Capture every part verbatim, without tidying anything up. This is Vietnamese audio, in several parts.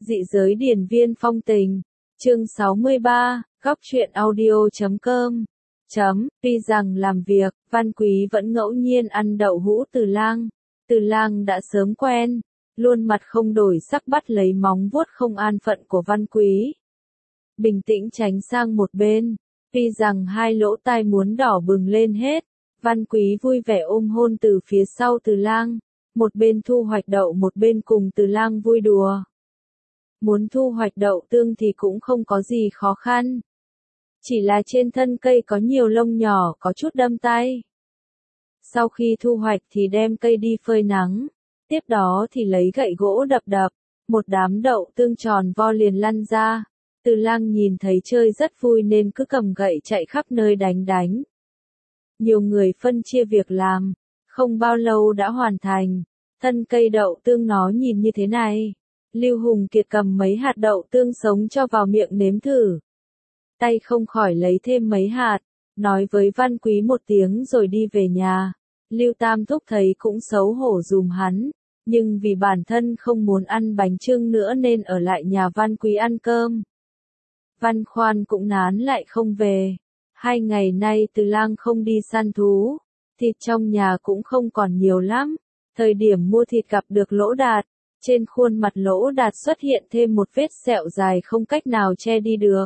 Dị giới điển viên phong tình. Chương sáu mươi ba, góc truyện audio chấm com. Chấm, tuy rằng làm việc, Văn Quý vẫn ngẫu nhiên ăn đậu hũ Từ Lang. Từ Lang đã sớm quen, luôn mặt không đổi sắc bắt lấy móng vuốt không an phận của Văn Quý. Bình tĩnh tránh sang một bên, tuy rằng hai lỗ tai muốn đỏ bừng lên hết, Văn Quý vui vẻ ôm hôn từ phía sau Từ Lang, một bên thu hoạch đậu một bên cùng Từ Lang vui đùa. Muốn thu hoạch đậu tương thì cũng không có gì khó khăn. Chỉ là trên thân cây có nhiều lông nhỏ có chút đâm tay. Sau khi thu hoạch thì đem cây đi phơi nắng, tiếp đó thì lấy gậy gỗ đập đập, một đám đậu tương tròn vo liền lăn ra. Từ Lang nhìn thấy chơi rất vui nên cứ cầm gậy chạy khắp nơi đánh đánh. Nhiều người phân chia việc làm, không bao lâu đã hoàn thành. Thân cây đậu tương nó nhìn như thế này. Lưu Hùng Kiệt cầm mấy hạt đậu tương sống cho vào miệng nếm thử. Tay không khỏi lấy thêm mấy hạt, nói với Văn Quý một tiếng rồi đi về nhà. Lưu Tam Thúc thấy cũng xấu hổ dùm hắn, nhưng vì bản thân không muốn ăn bánh chưng nữa nên ở lại nhà Văn Quý ăn cơm. Văn Khoan cũng nán lại không về. Hai ngày nay Từ Lang không đi săn thú, thịt trong nhà cũng không còn nhiều lắm. Thời điểm mua thịt gặp được Lỗ Đạt, trên khuôn mặt Lỗ Đạt xuất hiện thêm một vết sẹo dài không cách nào che đi được.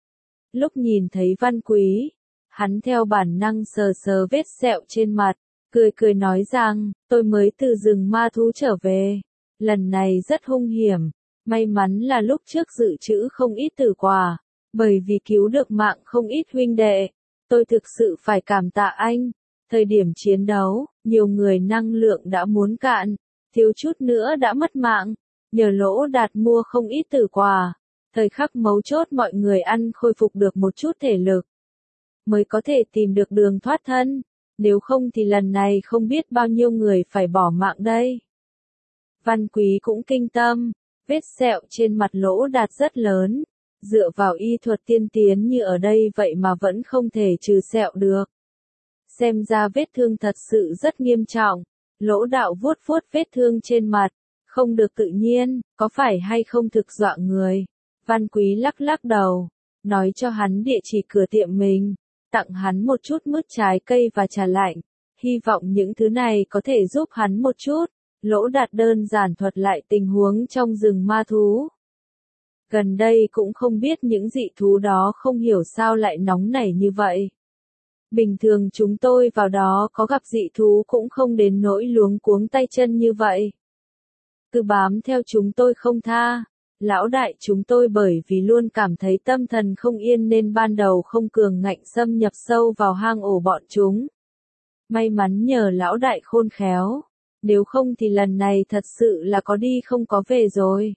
Lúc nhìn thấy Văn Quý, hắn theo bản năng sờ sờ vết sẹo trên mặt, cười cười nói rằng, tôi mới từ rừng ma thú trở về. Lần này rất hung hiểm, may mắn là lúc trước dự trữ không ít tử quả, bởi vì cứu được mạng không ít huynh đệ. Tôi thực sự phải cảm tạ anh. Thời điểm chiến đấu, nhiều người năng lượng đã muốn cạn, thiếu chút nữa đã mất mạng, nhờ Lỗ Đạt mua không ít tử quả. Thời khắc mấu chốt mọi người ăn khôi phục được một chút thể lực, mới có thể tìm được đường thoát thân, nếu không thì lần này không biết bao nhiêu người phải bỏ mạng đây. Văn Quý cũng kinh tâm, vết sẹo trên mặt Lỗ Đạt rất lớn, dựa vào y thuật tiên tiến như ở đây vậy mà vẫn không thể trừ sẹo được. Xem ra vết thương thật sự rất nghiêm trọng. Lỗ Đạo vuốt vuốt vết thương trên mặt, không được tự nhiên, có phải hay không thực dọa người. Văn Quý lắc lắc đầu, nói cho hắn địa chỉ cửa tiệm mình, tặng hắn một chút mứt trái cây và trà lạnh, hy vọng những thứ này có thể giúp hắn một chút. Lỗ Đạt đơn giản thuật lại tình huống trong rừng ma thú. Gần đây cũng không biết những dị thú đó không hiểu sao lại nóng nảy như vậy. Bình thường chúng tôi vào đó có gặp dị thú cũng không đến nỗi luống cuống tay chân như vậy. Cứ bám theo chúng tôi không tha. Lão đại chúng tôi bởi vì luôn cảm thấy tâm thần không yên nên ban đầu không cường ngạnh xâm nhập sâu vào hang ổ bọn chúng. May mắn nhờ lão đại khôn khéo, nếu không thì lần này thật sự là có đi không có về rồi.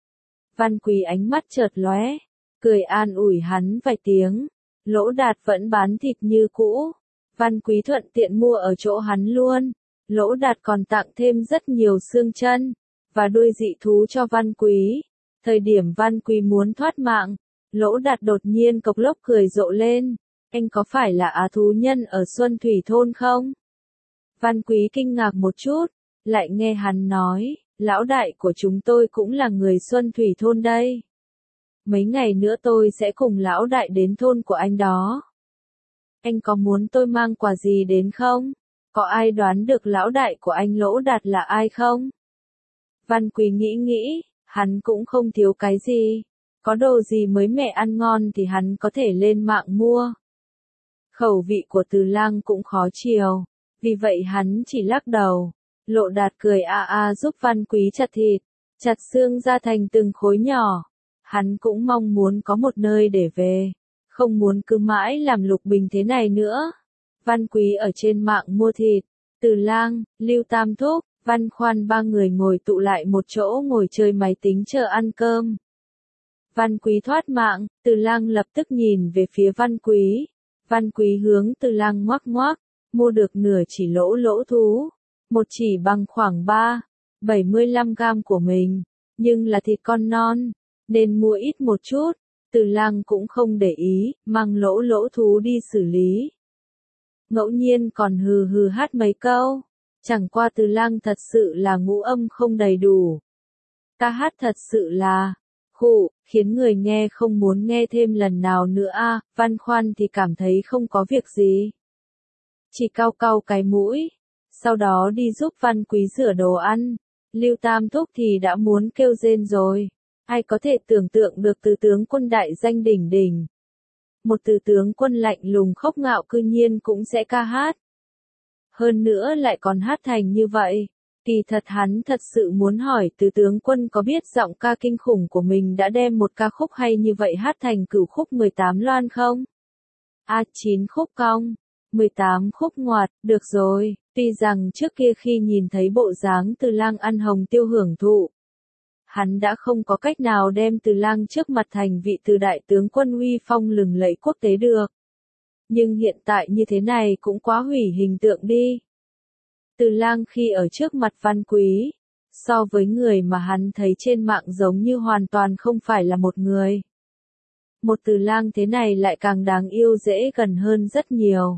Văn Quý ánh mắt chợt lóe, cười an ủi hắn vài tiếng. Lỗ Đạt vẫn bán thịt như cũ. Văn Quý thuận tiện mua ở chỗ hắn luôn. Lỗ Đạt còn tặng thêm rất nhiều xương chân và đuôi dị thú cho Văn Quý. Thời điểm Văn Quý muốn thoát mạng, Lỗ Đạt đột nhiên cộc lốc cười rộ lên. Anh có phải là á thú nhân ở Xuân Thủy Thôn không? Văn Quý kinh ngạc một chút, lại nghe hắn nói, lão đại của chúng tôi cũng là người Xuân Thủy Thôn đây. Mấy ngày nữa tôi sẽ cùng lão đại đến thôn của anh đó. Anh có muốn tôi mang quà gì đến không? Có ai đoán được lão đại của anh Lỗ Đạt là ai không? Văn Quý nghĩ nghĩ, hắn cũng không thiếu cái gì. Có đồ gì mới mẻ ăn ngon thì hắn có thể lên mạng mua. Khẩu vị của Từ Lang cũng khó chiều, vì vậy hắn chỉ lắc đầu. Lỗ Đạt cười a a giúp Văn Quý chặt thịt, chặt xương ra thành từng khối nhỏ. Hắn cũng mong muốn có một nơi để về, không muốn cứ mãi làm lục bình thế này nữa. Văn Quý ở trên mạng mua thịt, Từ Lang, Lưu Tam Thúc, Văn Khoan ba người ngồi tụ lại một chỗ ngồi chơi máy tính chờ ăn cơm. Văn Quý thoát mạng, Từ Lang lập tức nhìn về phía Văn Quý. Văn Quý hướng Từ Lang ngoắc ngoắc, mua được nửa chỉ lỗ lỗ thú, một chỉ bằng khoảng ba, bảy mươi lăm gam của mình, nhưng là thịt con non, nên mua ít một chút. Từ Lang cũng không để ý, mang lỗ lỗ thú đi xử lý. Ngẫu nhiên còn hừ hừ hát mấy câu, chẳng qua Từ Lang thật sự là ngũ âm không đầy đủ. Ca hát thật sự là, khụ, khiến người nghe không muốn nghe thêm lần nào nữa a. Văn Khoan thì cảm thấy không có việc gì. Chỉ cau cau cái mũi, sau đó đi giúp Văn Quý rửa đồ ăn. Lưu Tam Thúc thì đã muốn kêu rên rồi. Ai có thể tưởng tượng được từ tướng quân đại danh đỉnh đỉnh. Một từ tướng quân lạnh lùng khốc ngạo cư nhiên cũng sẽ ca hát. Hơn nữa lại còn hát thành như vậy. Kỳ thật hắn thật sự muốn hỏi từ tướng quân có biết giọng ca kinh khủng của mình đã đem một ca khúc hay như vậy hát thành cửu khúc mười tám loan không? A chín khúc cong, mười tám khúc ngoặt, được rồi, tuy rằng trước kia khi nhìn thấy bộ dáng Từ Lang ăn hồng tiêu hưởng thụ, hắn đã không có cách nào đem Từ Lang trước mặt thành vị từ đại tướng quân uy phong lừng lẫy quốc tế được. Nhưng hiện tại như thế này cũng quá hủy hình tượng đi. Từ Lang khi ở trước mặt Văn Quý, so với người mà hắn thấy trên mạng giống như hoàn toàn không phải là một người. Một Từ Lang thế này lại càng đáng yêu dễ gần hơn rất nhiều.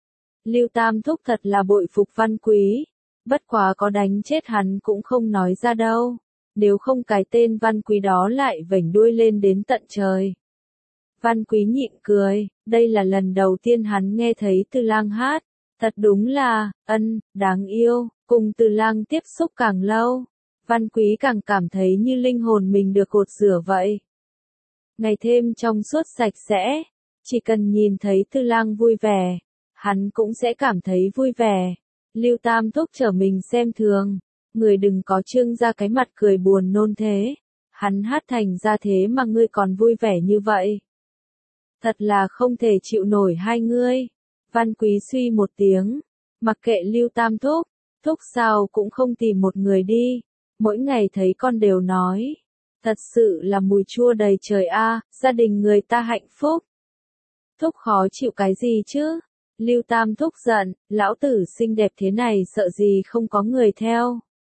Lưu Tam Thúc thật là bội phục Văn Quý, bất quá có đánh chết hắn cũng không nói ra đâu, nếu không cái tên Văn Quý đó lại vểnh đuôi lên đến tận trời. Văn Quý nhịn cười, đây là lần đầu tiên hắn nghe thấy Từ Lang hát, thật đúng là, ân, đáng yêu, cùng Từ Lang tiếp xúc càng lâu, Văn Quý càng cảm thấy như linh hồn mình được cột rửa vậy. Ngày thêm trong suốt sạch sẽ, chỉ cần nhìn thấy Từ Lang vui vẻ, hắn cũng sẽ cảm thấy vui vẻ. Lưu Tam Thúc trở mình xem thường, người đừng có trương ra cái mặt cười buồn nôn thế, hắn hát thành ra thế mà ngươi còn vui vẻ như vậy. Thật là không thể chịu nổi hai ngươi. Văn Quý suy một tiếng, mặc kệ Lưu Tam Thúc, Thúc sao cũng không tìm một người đi, mỗi ngày thấy con đều nói. Thật sự là mùi chua đầy trời a, gia đình người ta hạnh phúc. Thúc khó chịu cái gì chứ? Lưu Tam Thúc giận, lão tử xinh đẹp thế này sợ gì không có người theo.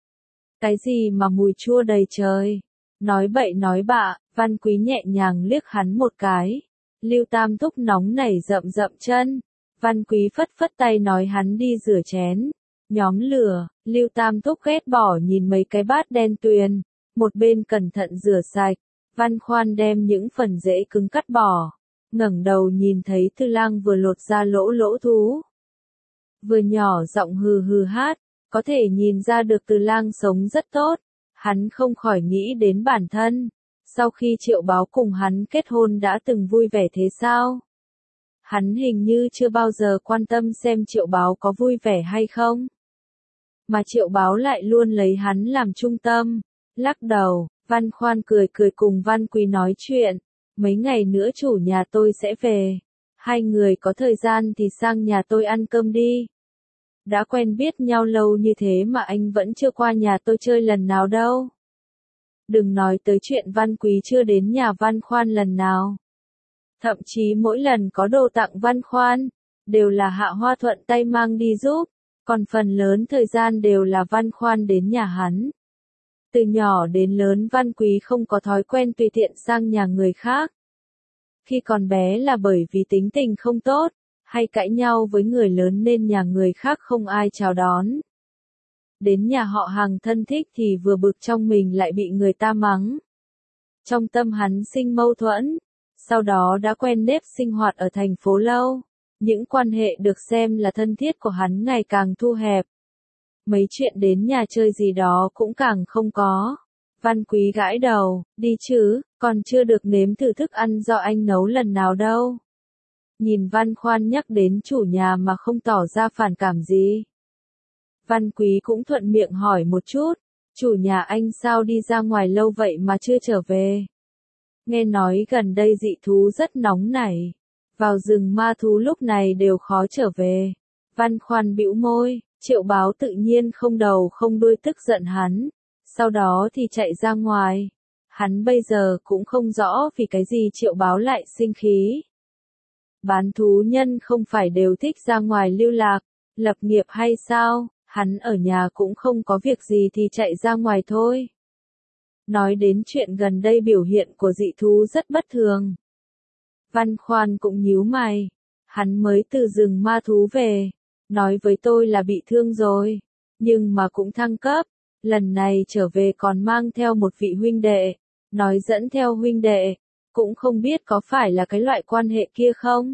Cái gì mà mùi chua đầy trời? Nói bậy nói bạ, Văn Quý nhẹ nhàng liếc hắn một cái. Lưu Tam Thúc nóng nảy rậm rậm chân. Văn Quý phất phất tay nói hắn đi rửa chén. Nhóm lửa, Lưu Tam Thúc ghét bỏ nhìn mấy cái bát đen tuyền. Một bên cẩn thận rửa sạch. Văn Khoan đem những phần rễ cứng cắt bỏ. Ngẩng đầu nhìn thấy Từ Lang vừa lột ra lỗ lỗ thú. Vừa nhỏ giọng hừ hừ hát, có thể nhìn ra được Từ Lang sống rất tốt. Hắn không khỏi nghĩ đến bản thân. Sau khi Triệu Báo cùng hắn kết hôn đã từng vui vẻ thế sao? Hắn hình như chưa bao giờ quan tâm xem Triệu Báo có vui vẻ hay không. Mà Triệu Báo lại luôn lấy hắn làm trung tâm. Lắc đầu, Văn Khoan cười cười cùng Văn Quý nói chuyện. Mấy ngày nữa chủ nhà tôi sẽ về. Hai người có thời gian thì sang nhà tôi ăn cơm đi. Đã quen biết nhau lâu như thế mà anh vẫn chưa qua nhà tôi chơi lần nào đâu. Đừng nói tới chuyện Văn Quý chưa đến nhà Văn Khoan lần nào. Thậm chí mỗi lần có đồ tặng Văn Khoan, đều là Hạ Hoa thuận tay mang đi giúp, còn phần lớn thời gian đều là Văn Khoan đến nhà hắn. Từ nhỏ đến lớn Văn Quý không có thói quen tùy tiện sang nhà người khác. Khi còn bé là bởi vì tính tình không tốt, hay cãi nhau với người lớn nên nhà người khác không ai chào đón. Đến nhà họ hàng thân thích thì vừa bực trong mình lại bị người ta mắng. Trong tâm hắn sinh mâu thuẫn, sau đó đã quen nếp sinh hoạt ở thành phố lâu. Những quan hệ được xem là thân thiết của hắn ngày càng thu hẹp. Mấy chuyện đến nhà chơi gì đó cũng càng không có. Văn Quý gãi đầu, đi chứ, còn chưa được nếm thử thức ăn do anh nấu lần nào đâu. Nhìn Văn Khoan nhắc đến chủ nhà mà không tỏ ra phản cảm gì. Văn Quý cũng thuận miệng hỏi một chút, chủ nhà anh sao đi ra ngoài lâu vậy mà chưa trở về. Nghe nói gần đây dị thú rất nóng nảy, vào rừng ma thú lúc này đều khó trở về. Văn Khoan bĩu môi, Triệu Báo tự nhiên không đầu không đuôi tức giận hắn, sau đó thì chạy ra ngoài. Hắn bây giờ cũng không rõ vì cái gì Triệu Báo lại sinh khí. Bán thú nhân không phải đều thích ra ngoài lưu lạc, lập nghiệp hay sao? Hắn ở nhà cũng không có việc gì thì chạy ra ngoài thôi. Nói đến chuyện gần đây biểu hiện của dị thú rất bất thường. Văn Khoan cũng nhíu mày. Hắn mới từ rừng ma thú về. Nói với tôi là bị thương rồi. Nhưng mà cũng thăng cấp. Lần này trở về còn mang theo một vị huynh đệ. nói dẫn theo huynh đệ, cũng không biết có phải là cái loại quan hệ kia không?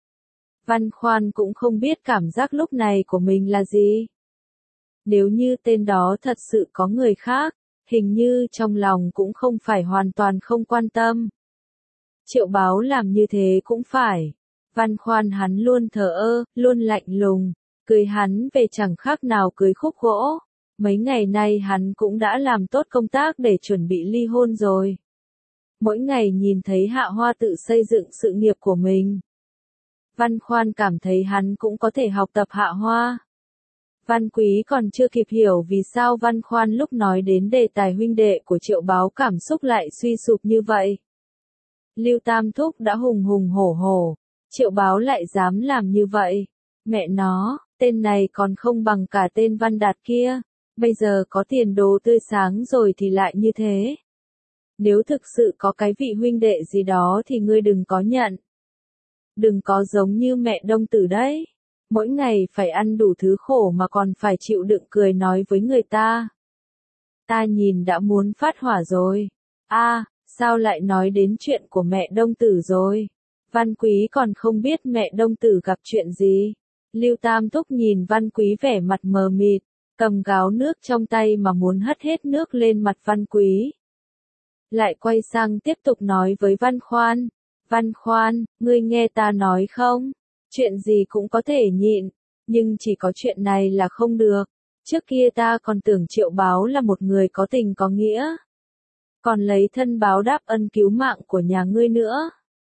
Văn Khoan cũng không biết cảm giác lúc này của mình là gì. Nếu như tên đó thật sự có người khác, hình như trong lòng cũng không phải hoàn toàn không quan tâm. Triệu Báo làm như thế cũng phải. Văn Khoan hắn luôn thờ ơ, luôn lạnh lùng, cưới hắn về chẳng khác nào cưới khúc gỗ. Mấy ngày nay hắn cũng đã làm tốt công tác để chuẩn bị ly hôn rồi. Mỗi ngày nhìn thấy Hạ Hoa tự xây dựng sự nghiệp của mình. Văn Khoan cảm thấy hắn cũng có thể học tập Hạ Hoa. Văn Quý còn chưa kịp hiểu vì sao Văn Khoan lúc nói đến đề tài huynh đệ của Triệu Báo cảm xúc lại suy sụp như vậy. Lưu Tam Thúc đã hùng hùng hổ hổ, Triệu Báo lại dám làm như vậy. Mẹ nó, tên này còn không bằng cả tên Văn Đạt kia, bây giờ có tiền đồ tươi sáng rồi thì lại như thế. Nếu thực sự có cái vị huynh đệ gì đó thì ngươi đừng có nhận. Đừng có giống như mẹ Đông Tử đấy. Mỗi ngày phải ăn đủ thứ khổ mà còn phải chịu đựng cười nói với người ta. Ta nhìn đã muốn phát hỏa rồi. A, à, sao lại nói đến chuyện của mẹ Đông Tử rồi? Văn Quý còn không biết mẹ Đông Tử gặp chuyện gì. Lưu Tam Thúc nhìn Văn Quý vẻ mặt mờ mịt, cầm gáo nước trong tay mà muốn hất hết nước lên mặt Văn Quý. Lại quay sang tiếp tục nói với Văn Khoan. Văn Khoan, ngươi nghe ta nói không? Chuyện gì cũng có thể nhịn, nhưng chỉ có chuyện này là không được. Trước kia ta còn tưởng Triệu Báo là một người có tình có nghĩa. Còn lấy thân báo đáp ân cứu mạng của nhà ngươi nữa.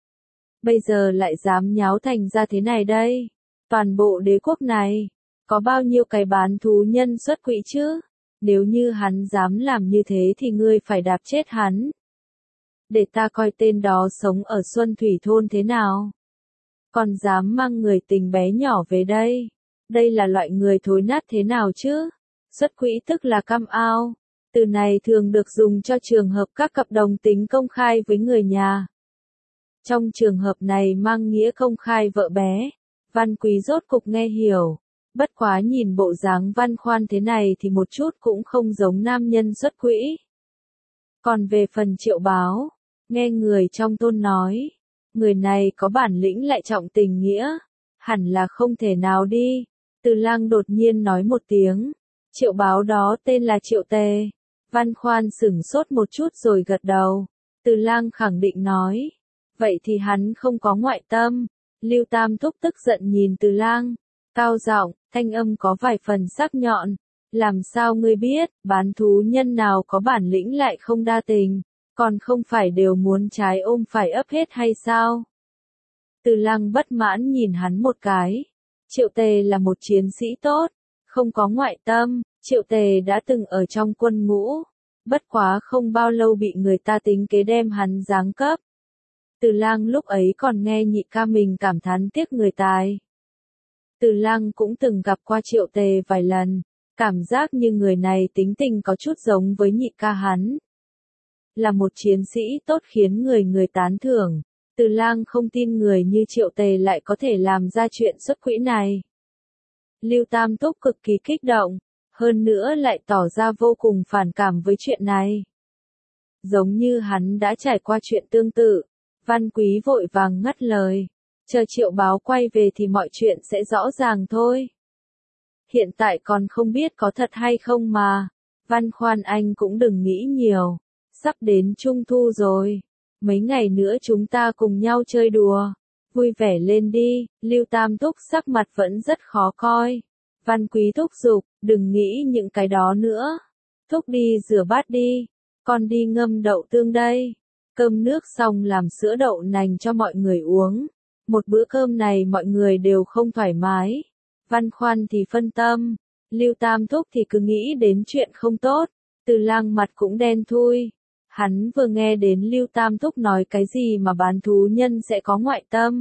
Bây giờ lại dám nháo thành ra thế này đây. Toàn bộ đế quốc này, có bao nhiêu cái bán thú nhân xuất quỹ chứ? Nếu như hắn dám làm như thế thì ngươi phải đạp chết hắn. Để ta coi tên đó sống ở Xuân Thủy Thôn thế nào. Còn dám mang người tình bé nhỏ về đây. Đây là loại người thối nát thế nào chứ? Xuất quỹ tức là cam ao. Từ này thường được dùng cho trường hợp các cặp đồng tính công khai với người nhà. Trong trường hợp này mang nghĩa công khai vợ bé. Văn Quý rốt cục nghe hiểu. Bất quá nhìn bộ dáng Văn Khoan thế này thì một chút cũng không giống nam nhân xuất quỹ. Còn về phần Triệu Báo, nghe người trong thôn nói, người này có bản lĩnh lại trọng tình nghĩa, hẳn là không thể nào đi. Từ Lang đột nhiên nói một tiếng, Triệu Báo đó tên là Triệu Tề. Văn Khoan sửng sốt một chút rồi gật đầu. Từ Lang khẳng định nói, vậy thì hắn không có ngoại tâm. Lưu Tam Thúc tức giận nhìn Từ Lang, cao giọng, thanh âm có vài phần sắc nhọn. Làm sao ngươi biết, bán thú nhân nào có bản lĩnh lại không đa tình, còn không phải đều muốn trái ôm phải ấp hết hay sao? Từ Lang bất mãn nhìn hắn một cái. Triệu Tề là một chiến sĩ tốt, không có ngoại tâm. Triệu Tề đã từng ở trong quân ngũ, bất quá không bao lâu bị người ta tính kế đem hắn giáng cấp. Từ Lang lúc ấy còn nghe nhị ca mình cảm thán tiếc người tài. Từ Lang cũng từng gặp qua Triệu Tề vài lần, cảm giác như người này tính tình có chút giống với nhị ca hắn. Là một chiến sĩ tốt khiến người người tán thưởng. Từ Lang không tin người như Triệu Tề lại có thể làm ra chuyện xuất quỹ này. Lưu Tam Thúc cực kỳ kích động, hơn nữa lại tỏ ra vô cùng phản cảm với chuyện này. Giống như hắn đã trải qua chuyện tương tự, Văn Quý vội vàng ngắt lời. Chờ Triệu Báo quay về thì mọi chuyện sẽ rõ ràng thôi. Hiện tại còn không biết có thật hay không mà. Văn Khoan anh cũng đừng nghĩ nhiều. Sắp đến Trung Thu rồi. Mấy ngày nữa chúng ta cùng nhau chơi đùa. Vui vẻ lên đi. Lưu Tam Thúc sắc mặt vẫn rất khó coi. Văn Quý thúc giục, đừng nghĩ những cái đó nữa. Thúc đi rửa bát đi. Con đi ngâm đậu tương đây. Cơm nước xong làm sữa đậu nành cho mọi người uống. Một bữa cơm này mọi người đều không thoải mái. Văn Khoan thì phân tâm. Lưu Tam Thúc thì cứ nghĩ đến chuyện không tốt. Từ Lang mặt cũng đen thui. Hắn vừa nghe đến Lưu Tam Thúc nói cái gì mà bán thú nhân sẽ có ngoại tâm.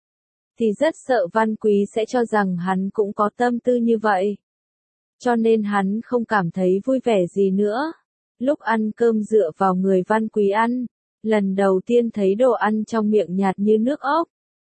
Thì rất sợ Văn Quý sẽ cho rằng hắn cũng có tâm tư như vậy. Cho nên hắn không cảm thấy vui vẻ gì nữa. Lúc ăn cơm dựa vào người Văn Quý ăn. Lần đầu tiên thấy đồ ăn trong miệng nhạt như nước ốc.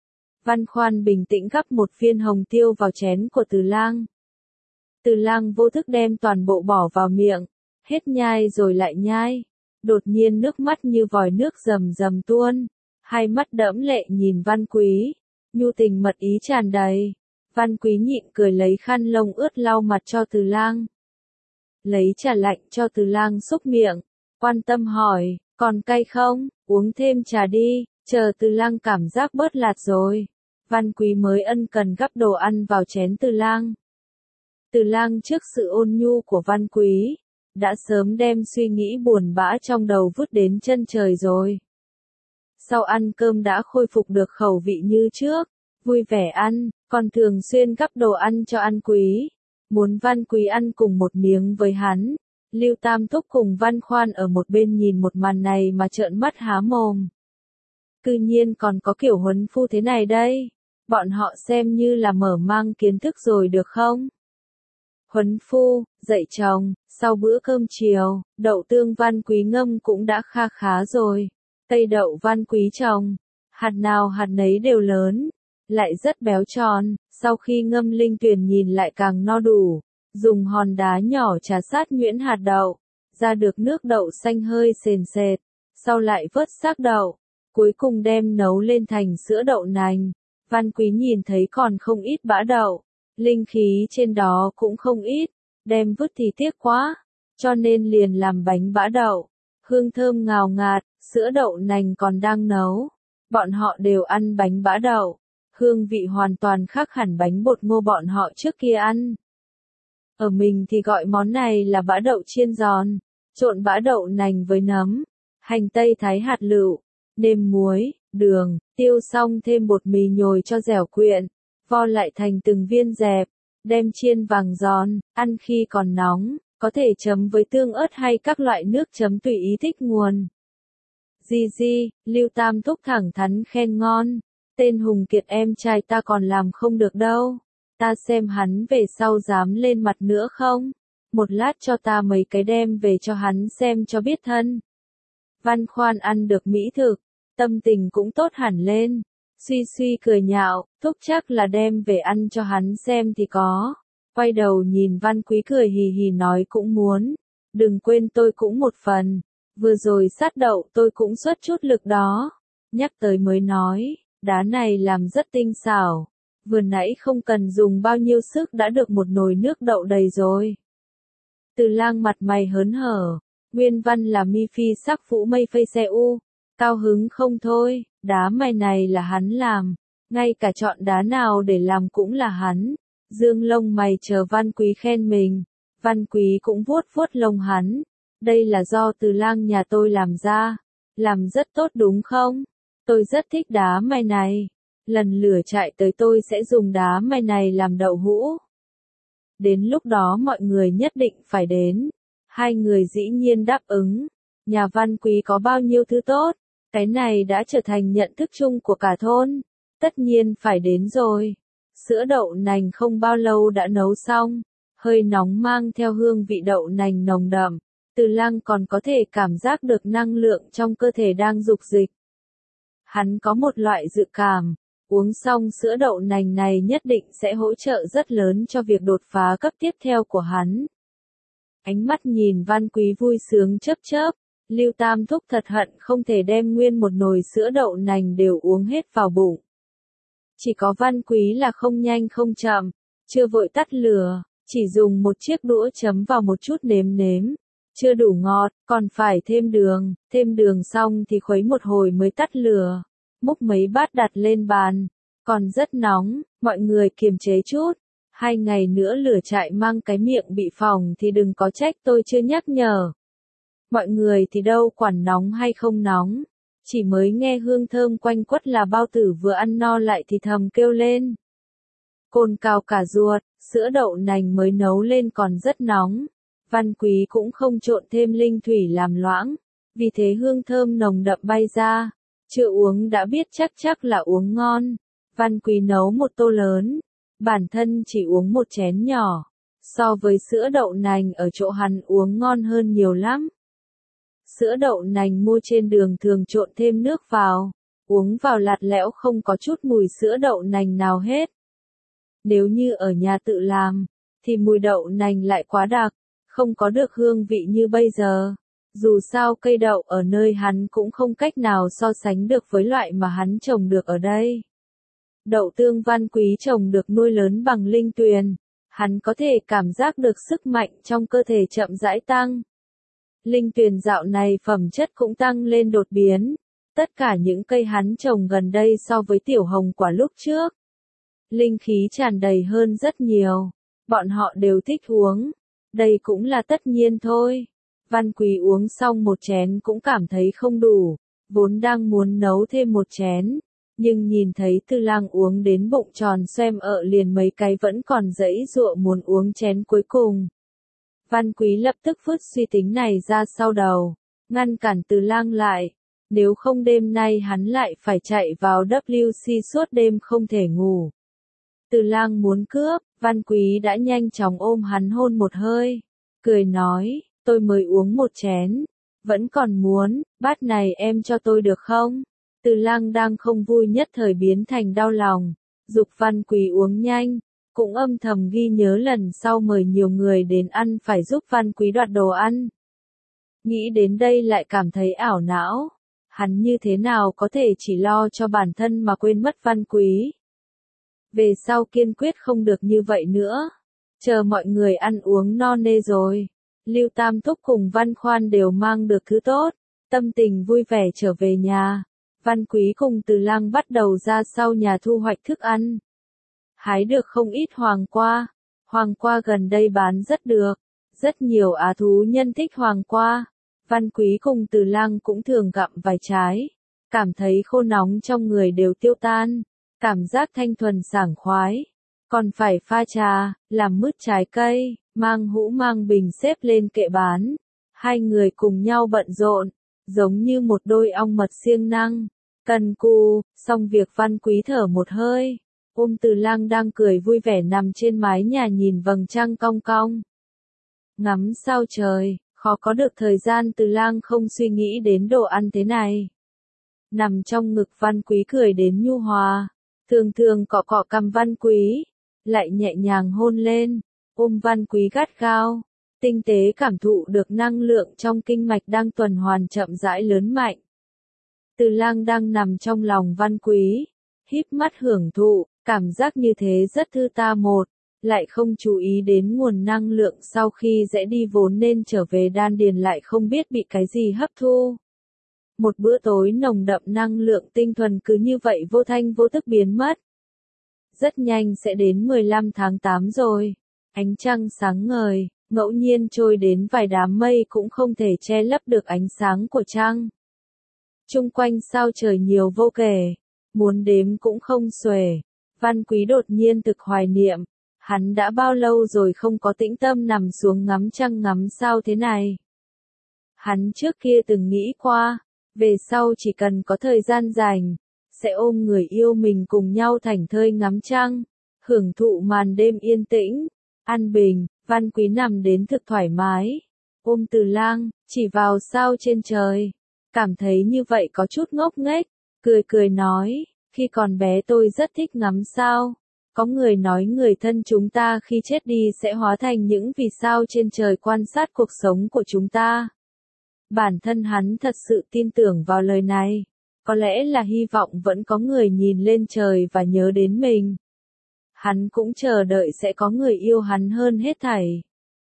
Văn Khoan bình tĩnh gắp một viên hồng tiêu vào chén của Từ Lang. Từ Lang vô thức đem toàn bộ bỏ vào miệng, hết nhai rồi lại nhai. đột nhiên nước mắt như vòi nước rầm rầm tuôn, hai mắt đẫm lệ nhìn Văn Quý, nhu tình mật ý tràn đầy. Văn Quý nhịn cười lấy khăn lông ướt lau mặt cho Từ Lang. Lấy trà lạnh cho Từ Lang xúc miệng, quan tâm hỏi, còn cay không, uống thêm trà đi, chờ Từ Lang cảm giác bớt lạt rồi. Văn Quý mới ân cần gắp đồ ăn vào chén Từ Lang. Từ Lang trước sự ôn nhu của Văn Quý, đã sớm đem suy nghĩ buồn bã trong đầu vứt đến chân trời rồi. Sau ăn cơm đã khôi phục được khẩu vị như trước, vui vẻ ăn, còn thường xuyên gắp đồ ăn cho Văn Quý. Muốn Văn Quý ăn cùng một miếng với hắn. Lưu Tam Thúc cùng Văn Khoan ở một bên nhìn một màn này mà trợn mắt há mồm. Cư nhiên còn có kiểu huấn phu thế này đây. Bọn họ xem như là mở mang kiến thức rồi được không? Huấn phu, dạy chồng, sau bữa cơm chiều, đậu tương Văn Quý ngâm cũng đã kha khá rồi. Cây đậu Văn Quý trồng, hạt nào hạt nấy đều lớn, lại rất béo tròn, sau khi ngâm linh tuyền nhìn lại càng no đủ. Dùng hòn đá nhỏ trà sát nhuyễn hạt đậu, ra được nước đậu xanh hơi sền sệt, sau lại vớt xác đậu, cuối cùng đem nấu lên thành sữa đậu nành. Văn Quý nhìn thấy còn không ít bã đậu, linh khí trên đó cũng không ít, đem vứt thì tiếc quá, cho nên liền làm bánh bã đậu, hương thơm ngào ngạt, sữa đậu nành còn đang nấu. Bọn họ đều ăn bánh bã đậu, hương vị hoàn toàn khác hẳn bánh bột ngô bọn họ trước kia ăn. Ở mình thì gọi món này là bã đậu chiên giòn, trộn bã đậu nành với nấm, hành tây thái hạt lựu, nêm muối, đường, tiêu xong thêm bột mì nhồi cho dẻo quyện, vo lại thành từng viên dẹp, đem chiên vàng giòn, ăn khi còn nóng, có thể chấm với tương ớt hay các loại nước chấm tùy ý thích nguồn. Di di, Lưu Tam Thúc thẳng thắn khen ngon, tên Hùng Kiệt em trai ta còn làm không được đâu. Ta xem hắn về sau dám lên mặt nữa không? Một lát cho ta mấy cái đem về cho hắn xem cho biết thân. Văn Khoan ăn được mỹ thực, tâm tình cũng tốt hẳn lên. Suy suy cười nhạo, Thúc chắc là đem về ăn cho hắn xem thì có. Quay đầu nhìn Văn Quý cười hì hì nói cũng muốn. Đừng quên tôi cũng một phần. Vừa rồi sát đậu tôi cũng xuất chút lực đó. Nhắc tới mới nói, đá này làm rất tinh xảo. Vừa nãy không cần dùng bao nhiêu sức đã được một nồi nước đậu đầy rồi. Từ Lang mặt mày hớn hở, nguyên văn là mi phi sắc phũ mây phây xe u, cao hứng không thôi, đá mày này là hắn làm, ngay cả chọn đá nào để làm cũng là hắn. Dương lông mày chờ Văn Quý khen mình, Văn Quý cũng vuốt vuốt lông hắn, đây là do Từ Lang nhà tôi làm ra, làm rất tốt đúng không? Tôi rất thích đá mày này. Lần lửa chạy tới tôi sẽ dùng đá mày này làm đậu hũ. Đến lúc đó mọi người nhất định phải đến. Hai người dĩ nhiên đáp ứng. Nhà Văn Quý có bao nhiêu thứ tốt, cái này đã trở thành nhận thức chung của cả thôn. Tất nhiên phải đến rồi. Sữa đậu nành không bao lâu đã nấu xong, hơi nóng mang theo hương vị đậu nành nồng đậm. Từ Lang còn có thể cảm giác được năng lượng trong cơ thể đang dục dịch. Hắn có một loại dự cảm. Uống xong sữa đậu nành này nhất định sẽ hỗ trợ rất lớn cho việc đột phá cấp tiếp theo của hắn. Ánh mắt nhìn Văn Quý vui sướng chớp chớp, Lưu Tam Thúc thật hận không thể đem nguyên một nồi sữa đậu nành đều uống hết vào bụng. Chỉ có Văn Quý là không nhanh không chậm, chưa vội tắt lửa, chỉ dùng một chiếc đũa chấm vào một chút nếm nếm. Chưa đủ ngọt, còn phải thêm đường, thêm đường xong thì khuấy một hồi mới tắt lửa. Múc mấy bát đặt lên bàn, còn rất nóng, mọi người kiềm chế chút. Hai ngày nữa lửa trại mang cái miệng bị phỏng thì đừng có trách tôi chưa nhắc nhở. Mọi người thì đâu quản nóng hay không nóng, chỉ mới nghe hương thơm quanh quất là bao tử vừa ăn no lại thì thầm kêu lên. Cồn cào cả ruột, sữa đậu nành mới nấu lên còn rất nóng. Văn Quý cũng không trộn thêm linh thủy làm loãng, vì thế hương thơm nồng đậm bay ra. Chưa uống đã biết chắc chắc là uống ngon. Văn Quý nấu một tô lớn, bản thân chỉ uống một chén nhỏ. So với sữa đậu nành ở chỗ hắn uống ngon hơn nhiều lắm. Sữa đậu nành mua trên đường thường trộn thêm nước vào, uống vào lạt lẽo không có chút mùi sữa đậu nành nào hết. Nếu như ở nhà tự làm, thì mùi đậu nành lại quá đặc, không có được hương vị như bây giờ. Dù sao cây đậu ở nơi hắn cũng không cách nào so sánh được với loại mà hắn trồng được ở đây. Đậu tương Văn Quý trồng được nuôi lớn bằng linh tuyền, hắn có thể cảm giác được sức mạnh trong cơ thể chậm rãi tăng. Linh tuyền dạo này phẩm chất cũng tăng lên đột biến, tất cả những cây hắn trồng gần đây so với tiểu hồng quả lúc trước. Linh khí tràn đầy hơn rất nhiều, bọn họ đều thích uống, đây cũng là tất nhiên thôi. Văn Quý uống xong một chén cũng cảm thấy không đủ, vốn đang muốn nấu thêm một chén, nhưng nhìn thấy Tư Lang uống đến bụng tròn xoem ợ liền mấy cái vẫn còn giãy giụa muốn uống chén cuối cùng. Văn Quý lập tức vứt suy tính này ra sau đầu, ngăn cản Tư Lang lại, nếu không đêm nay hắn lại phải chạy vào W C suốt đêm không thể ngủ. Tư Lang muốn cướp, Văn Quý đã nhanh chóng ôm hắn hôn một hơi, cười nói, tôi mới uống một chén, vẫn còn muốn, bát này em cho tôi được không? Tư Lang đang không vui nhất thời biến thành đau lòng, giục Văn Quý uống nhanh, cũng âm thầm ghi nhớ lần sau mời nhiều người đến ăn phải giúp Văn Quý đoạt đồ ăn. Nghĩ đến đây lại cảm thấy ảo não, hắn như thế nào có thể chỉ lo cho bản thân mà quên mất Văn Quý. Về sau kiên quyết không được như vậy nữa, chờ mọi người ăn uống no nê rồi. Lưu Tam Thúc cùng Văn Khoan đều mang được thứ tốt, tâm tình vui vẻ trở về nhà. Văn Quý cùng Từ Lang bắt đầu ra sau nhà thu hoạch thức ăn. Hái được không ít hoàng qua, hoàng qua gần đây bán rất được, rất nhiều á thú nhân thích hoàng qua. Văn Quý cùng Từ Lang cũng thường gặm vài trái, cảm thấy khô nóng trong người đều tiêu tan, cảm giác thanh thuần sảng khoái. Còn phải pha trà, làm mứt trái cây, mang hũ mang bình xếp lên kệ bán. Hai người cùng nhau bận rộn, giống như một đôi ong mật siêng năng, cần cù. Xong việc Văn Quý thở một hơi, ôm Từ Lang đang cười vui vẻ nằm trên mái nhà nhìn vầng trăng cong cong. Ngắm sao trời, khó có được thời gian Từ Lang không suy nghĩ đến đồ ăn thế này. Nằm trong ngực Văn Quý cười đến nhu hòa, thường thường cọ cọ cằm Văn Quý, lại nhẹ nhàng hôn lên, ôm Văn Quý gắt gao, tinh tế cảm thụ được năng lượng trong kinh mạch đang tuần hoàn chậm rãi lớn mạnh. Từ Lang đang nằm trong lòng Văn Quý, híp mắt hưởng thụ, cảm giác như thế rất thư ta một, lại không chú ý đến nguồn năng lượng sau khi rẽ đi vốn nên trở về đan điền lại không biết bị cái gì hấp thu. Một bữa tối nồng đậm năng lượng tinh thuần cứ như vậy vô thanh vô tức biến mất. Rất nhanh sẽ đến mười lăm tháng tám rồi, ánh trăng sáng ngời, ngẫu nhiên trôi đến vài đám mây cũng không thể che lấp được ánh sáng của trăng. Chung quanh sao trời nhiều vô kể, muốn đếm cũng không xuể. Văn Quý đột nhiên thực hoài niệm, hắn đã bao lâu rồi không có tĩnh tâm nằm xuống ngắm trăng ngắm sao thế này. Hắn trước kia từng nghĩ qua, về sau chỉ cần có thời gian rảnh, sẽ ôm người yêu mình cùng nhau thảnh thơi ngắm trăng, hưởng thụ màn đêm yên tĩnh, an bình. Văn Quý nằm đến thực thoải mái, ôm Từ Lang, chỉ vào sao trên trời, cảm thấy như vậy có chút ngốc nghếch, cười cười nói, khi còn bé tôi rất thích ngắm sao, có người nói người thân chúng ta khi chết đi sẽ hóa thành những vì sao trên trời quan sát cuộc sống của chúng ta. Bản thân hắn thật sự tin tưởng vào lời này, có lẽ là hy vọng vẫn có người nhìn lên trời và nhớ đến mình. Hắn cũng chờ đợi sẽ có người yêu hắn hơn hết thảy.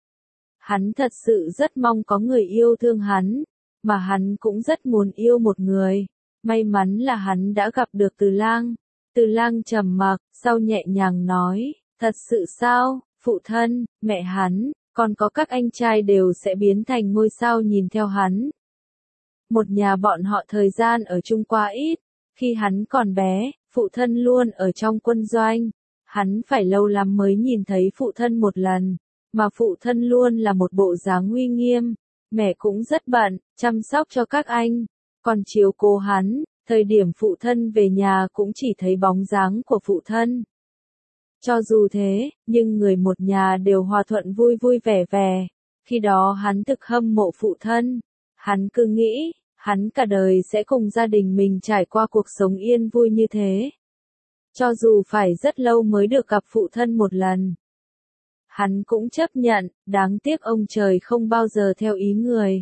Hắn thật sự rất mong có người yêu thương hắn, mà hắn cũng rất muốn yêu một người. May mắn là hắn đã gặp được Từ Lang. Từ Lang trầm mặc, sau nhẹ nhàng nói, thật sự sao, phụ thân, mẹ hắn, còn có các anh trai đều sẽ biến thành ngôi sao nhìn theo hắn. Một nhà bọn họ thời gian ở chung quá ít, khi hắn còn bé, phụ thân luôn ở trong quân doanh. Hắn phải lâu lắm mới nhìn thấy phụ thân một lần, mà phụ thân luôn là một bộ dáng uy nghiêm, mẹ cũng rất bận, chăm sóc cho các anh, còn chiếu cố hắn, thời điểm phụ thân về nhà cũng chỉ thấy bóng dáng của phụ thân. Cho dù thế, nhưng người một nhà đều hòa thuận vui vui vẻ vẻ, khi đó hắn thực hâm mộ phụ thân, hắn cứ nghĩ, hắn cả đời sẽ cùng gia đình mình trải qua cuộc sống yên vui như thế. Cho dù phải rất lâu mới được gặp phụ thân một lần, hắn cũng chấp nhận, đáng tiếc ông trời không bao giờ theo ý người.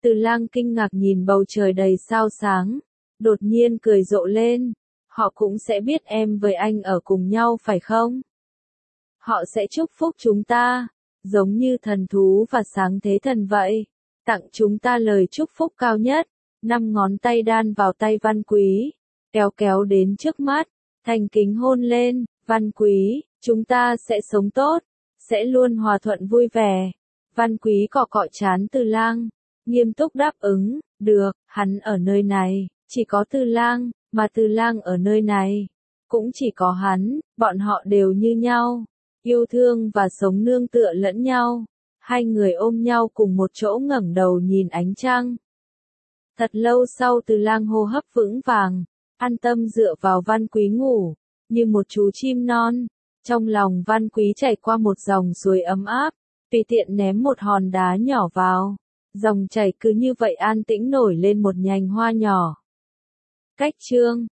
Từ Lang kinh ngạc nhìn bầu trời đầy sao sáng, đột nhiên cười rộ lên. Họ cũng sẽ biết em với anh ở cùng nhau phải không? Họ sẽ chúc phúc chúng ta, giống như thần thú và sáng thế thần vậy, tặng chúng ta lời chúc phúc cao nhất. Năm ngón tay đan vào tay Văn Quý, kéo kéo đến trước mắt, thành kính hôn lên. Văn Quý, chúng ta sẽ sống tốt, sẽ luôn hòa thuận vui vẻ. Văn Quý cọ cọ trán Từ Lang, nghiêm túc đáp ứng, được, hắn ở nơi này, chỉ có Từ Lang, mà Từ Lang ở nơi này, cũng chỉ có hắn, bọn họ đều như nhau, yêu thương và sống nương tựa lẫn nhau. Hai người ôm nhau cùng một chỗ ngẩng đầu nhìn ánh trăng. Thật lâu sau Từ Lang hô hấp vững vàng, an tâm dựa vào Văn Quý ngủ, như một chú chim non. Trong lòng Văn Quý chảy qua một dòng suối ấm áp, tùy tiện ném một hòn đá nhỏ vào. Dòng chảy cứ như vậy an tĩnh nổi lên một nhành hoa nhỏ. Cách chương